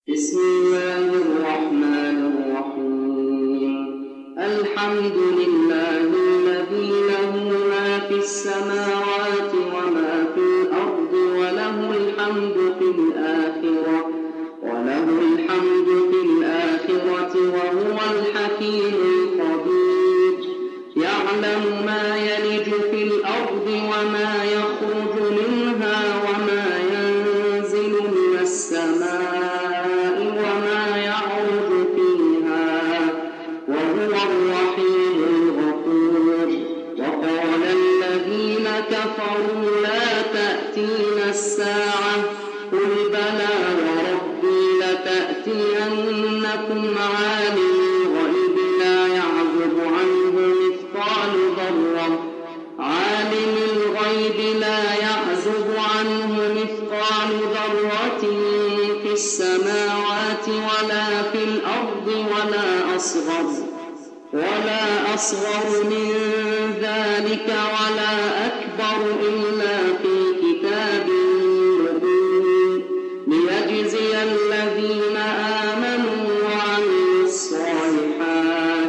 بسم الله الرحمن الرحيم. الحمد لله الذي له ما في السماوات وما في الأرض وله الحمد في الآخرة وهو الحكيم الخبير. يعلم ما يلج في الأرض وما يخرج منها وما ينزل من السماء وما يعرج فيها وهو الرحيم الغفور. وقال الذين كفروا لا تأتينا الساعة قل بلى وربي لتأتينكم عالم الغيب لا يعزب عنه مثقال ذرة في السماوات ولا في الأرض ولا أصغر من ذلك ولا أكبر إلا في كتاب مبين ليجزي الذين آمنوا وعملوا الصالحات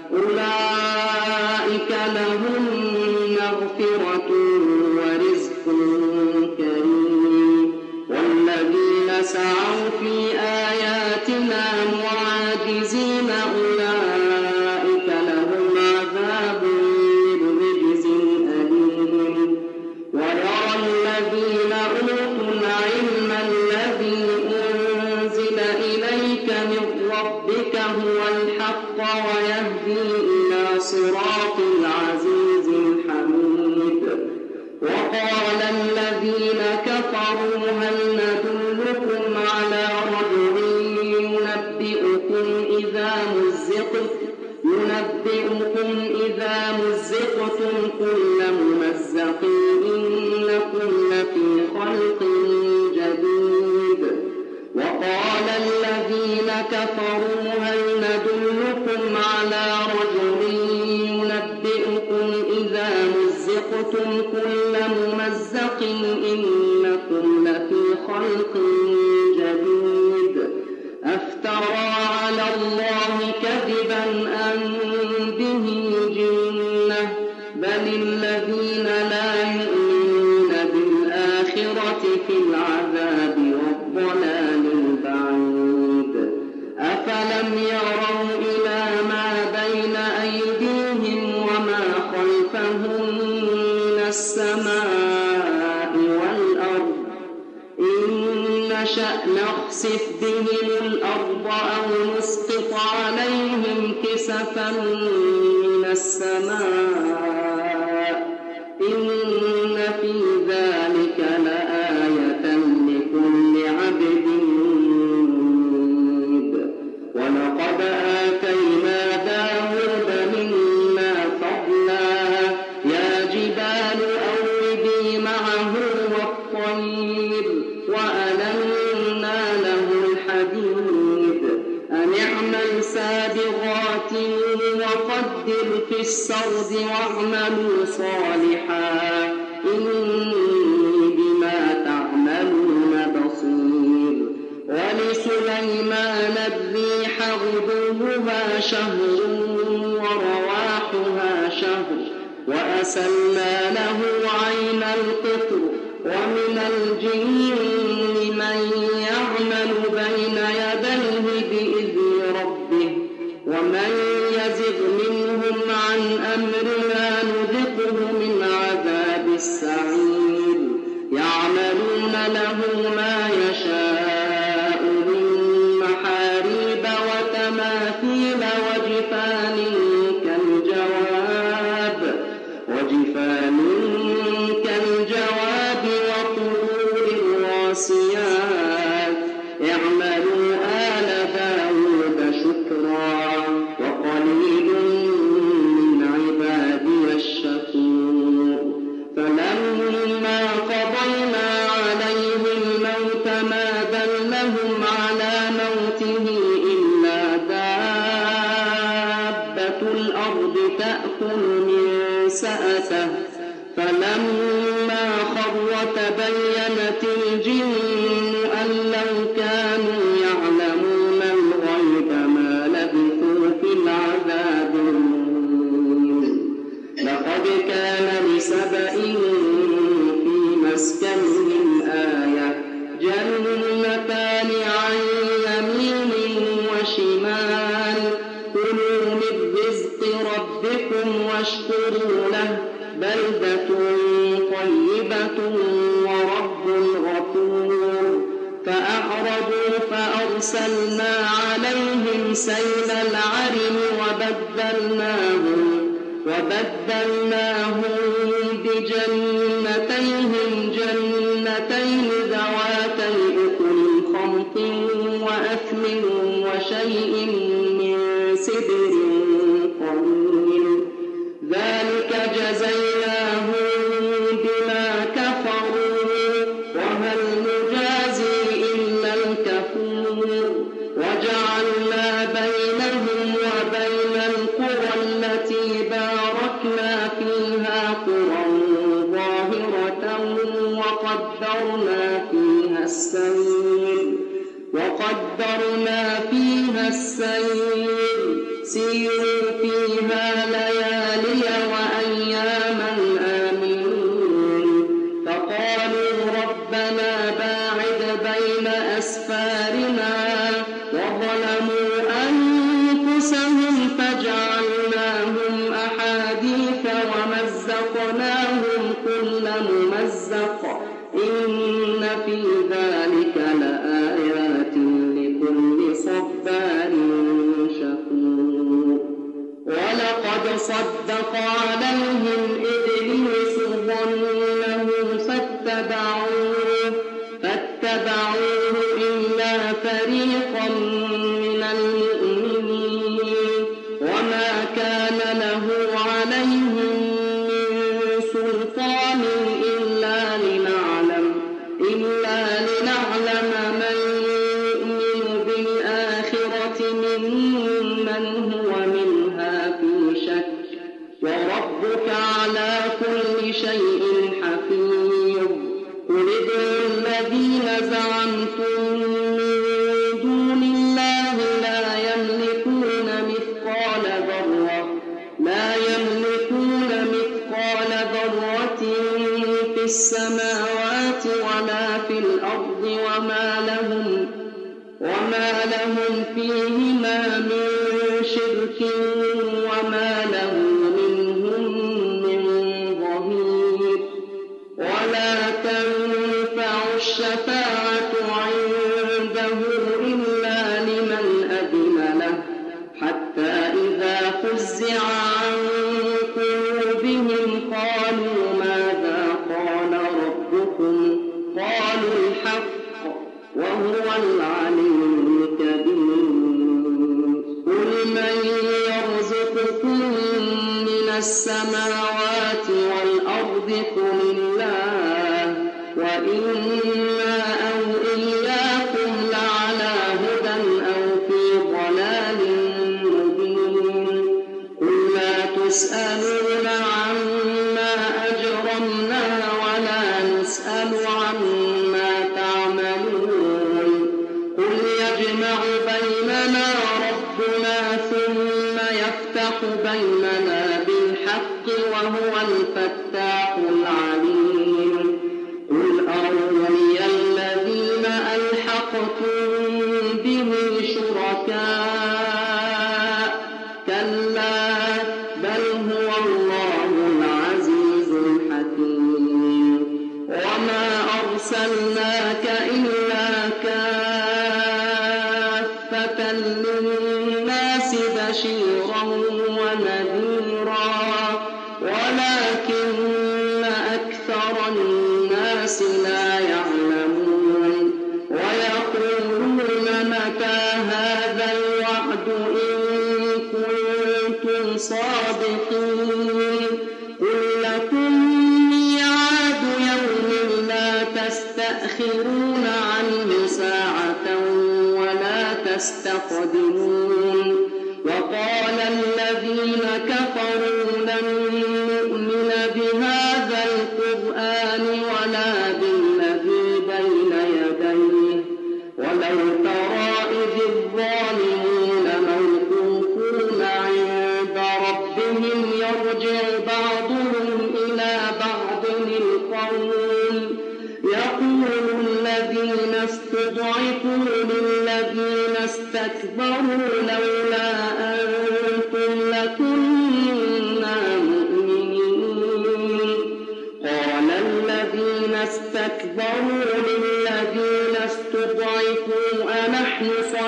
أولئك لهم مغفرة ورزق كريم. والذين سعوا في آياتنا معاجزين أولئك لهم عذاب من رجز أليم. ويرى الذين أوتوا العلم الذي أنزل إليك من ربك هو الحق ويهدي إلى صراط العزيز الحميد. وقال الذين كفروا هل ندلكم على رجل ينبئكم إذا مزقتم كل ممزق إنكم لفي خلق جديد. وقال الذين كفروا هل ندلكم على رجل ينبئكم إذا مزقتم كل ممزق إنكم لفي خلق جديد. أفترى على الله كذبا أم به جنة بل الذين لا يؤمنون بالآخرة في العذاب والضلال البعيد. أفلم يروا إلى ما بين أيديهم وما خلفهم من السماء والأرض إن نشأ نخسف بهم الأرض أو نسقط عليهم كسفا من السماء إن في ذلك لآية لكل عبد منيب. ولقد آتينا داود منا فضلا يا جبال أوبي معه والطير وألنا له الحديد أن اعمل سابغات وقدر في السرد واعملوا صالحا إني بما تعملون بصير. ولسليمان الريح غدوها شهر ورواحها شهر وأسلنا له عين القطر. ومن الجن من يعمل بين يديه بإذن ربه ومن يزغ منهم عن أمرنا نذقه من عذاب السعير. يعملون له ما يشاء من محاريب وتماثيل وجفان كالجواب وقدور الراسيات. اعملوا آل داود شكرا وقليل من عبادي الشكور. فلما قضينا عليه الموت ما دلهم على موته إلا دابة الأرض تأكل من سأته. فلما خر تبينت الجن أن لو كانوا يعلمون أرسلنا عليهم سيل العرم وبدلناهم بجنتين ذواتي أكل خمط وأثل وشيء من سدر قليل ذلك جزيناهم بما كفروا وهل نجازي إلا الكفور وجعلنا بينهم وبين القرى التي باركنا فيها قرى ظاهرة وقدرنا فيها السير سيروا فيها ليالي وأياما آمنين فقالوا ربنا باعد بين أسفارنا وظلموا أنفسهم فجعلناهم أحاديث ومزقناهم كل ممزق إن في ذلك لآيات لكل صبار شكور ولقد صدق عليهم إبليس ظنه فاتبعوه إلا فريقا من المؤمنين وما كان له عليهم من سلطان إلا لنعلم من يؤمن بالآخرة ممن هو منها في شك وربك على كل شيء حفيظ قل ادعوا الذين زعمتم من دون الله لا يملكون مثقال ذرة في السماوات ولا في الأرض وما لهم فيهما من شرك وما له منهم من ظهير ولا تنفع الشفاعة عنده إلا لمن أذن له حتى إذا فزع عن قلوبهم قالوا ماذا قال ربكم قالوا الحق وهو العلي الكبير قل من يرزقكم من السماوات والأرض قل الله وإنا أو إياكم لعلى هدى أو في ضلال مبين قل لا تسألون عما أجرمنا ولا نسأل عما تعملون قل يجمع بيننا ربنا ثم يفتح بيننا بالحق وهو الفتاح العليم قل أروني الذين ألحقتم به شركاء كلا بل هو الله العزيز الحكيم وما أرسلناك إلا كافة للناس بشيرا ونذيرا ولكن أكثر الناس لا يعلمون ويقولون متى هذا الوعد إن كنتم صادقين قل لكم ميعاد يوم لا تستأخرون عنه ساعة ولا تستقدمون وقال الذين كفروا لن نؤمن بهذا القرآن ولا بالذي بين يديه ولو ترى إذ الظالمون موقوفون عند ربهم يرجع بعضهم إلى بعض القول يقول الذين استضعفوا للذين استكبروا لولا أنتم لكنا مؤمنين قال الذين استكبروا للذين استضعفوا أنحن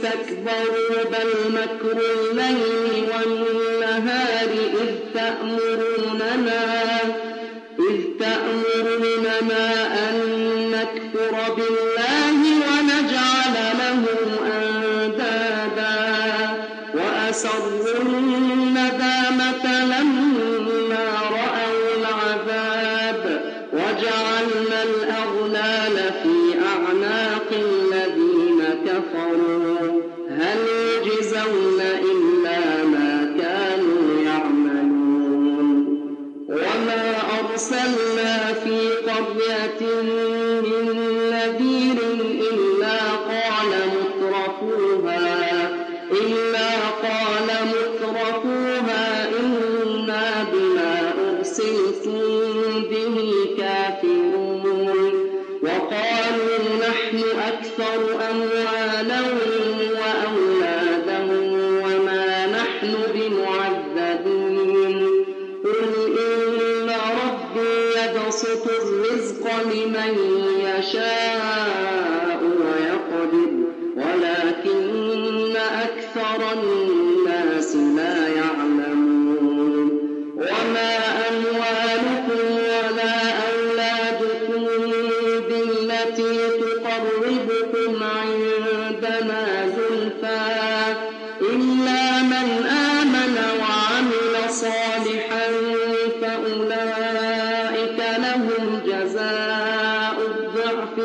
اسْتَكْبَرُوا بَلْ مَكْرُ اللَّيْلِ وَالنَّهَارِ إِذْ تَأْمُرُونَنَا أَن نَّكْفُرَ بِاللَّهِ وَنَجْعَلَ لَهُ أَندَادًا وَأَسَرُّوا النَّدَامَةَ لَمَّا رَأَوُا الْعَذَابَ وَجَعَلْنَا الْأَغْلَالَ فِي أَعْنَاقِ الَّذِينَ كَفَرُوا هَلْ يُجْزَوْنَ إِلَّا مَا كَانُوا يَعْمَلُونَ وَمَا أَرْسَلْنَا فِي قَرْيَةٍ مِّن نَّذِيرٍ إِلَّا قَالَ مُتْرَفُوهَا إِنَّا بِمَا أُرْسِلْتُم بِهِ كَافِرُونَ وَقَالُوا نَحْنُ أَكْثَرُ أَمْوَالًا وَأَوْلَادًا وَمَا نَحْنُ بِمُعَذَّبِينَ قُلْ إِنَّ رَبِّي يَبْسُطُ الرِّزْقَ لِمَن يَشَاءُ وَيَقْدِرُ وَلَٰكِنَّ أَكْثَرَ النَّاسِ لَا يَعْلَمُونَ وَمَا أَمْوَالُكُمْ وَلَا أَوْلَادُكُم بِالَّتِي تُقَرِّبُكُمْ عِندَنَا زُلْفَىٰ إِلَّا مَنْ آمَنَ وَعَمِلَ صَالِحًا فَأُولَٰئِكَ لَهُمْ جَزَاءُ الضِّعْفِ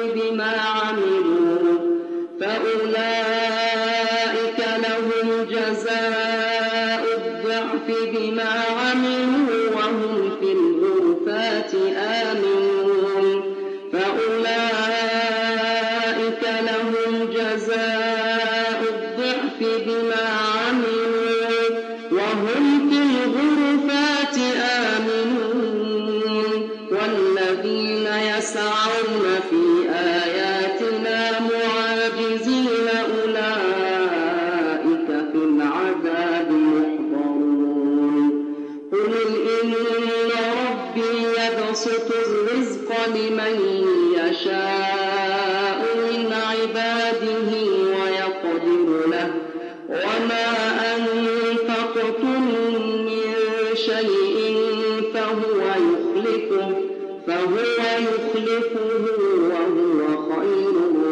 بِمَا عَمِلُوا وَهُمْ فِي الْغُرُفَاتِ آمِنُونَ فَأُولَٰئِكَ لَهُمْ جَزَاءُ الضِّعْفِ بِمَا عَمِلُوا وَهُمْ فِي الْغُرُفَاتِ آمِنُونَ وَالَّذِينَ يَسْعَوْنَ فِي آيَاتِنَا مُعَاجِزِينَ أُولَٰئِكَ فِي الْعَذَابِ مُحْضَرُونَ قُلْ إِنَّ رَبِّي يَبْسُطُ الرِّزْقَ لِمَن يَشَاءُ مِنْ عِبَادِهِ وَيَقْدِرُ لَهُ وَمَا أَنفَقْتُم مِّن شَيْءٍ فَهُوَ يُخْلِفُهُ وَهُوَ خَيْرُ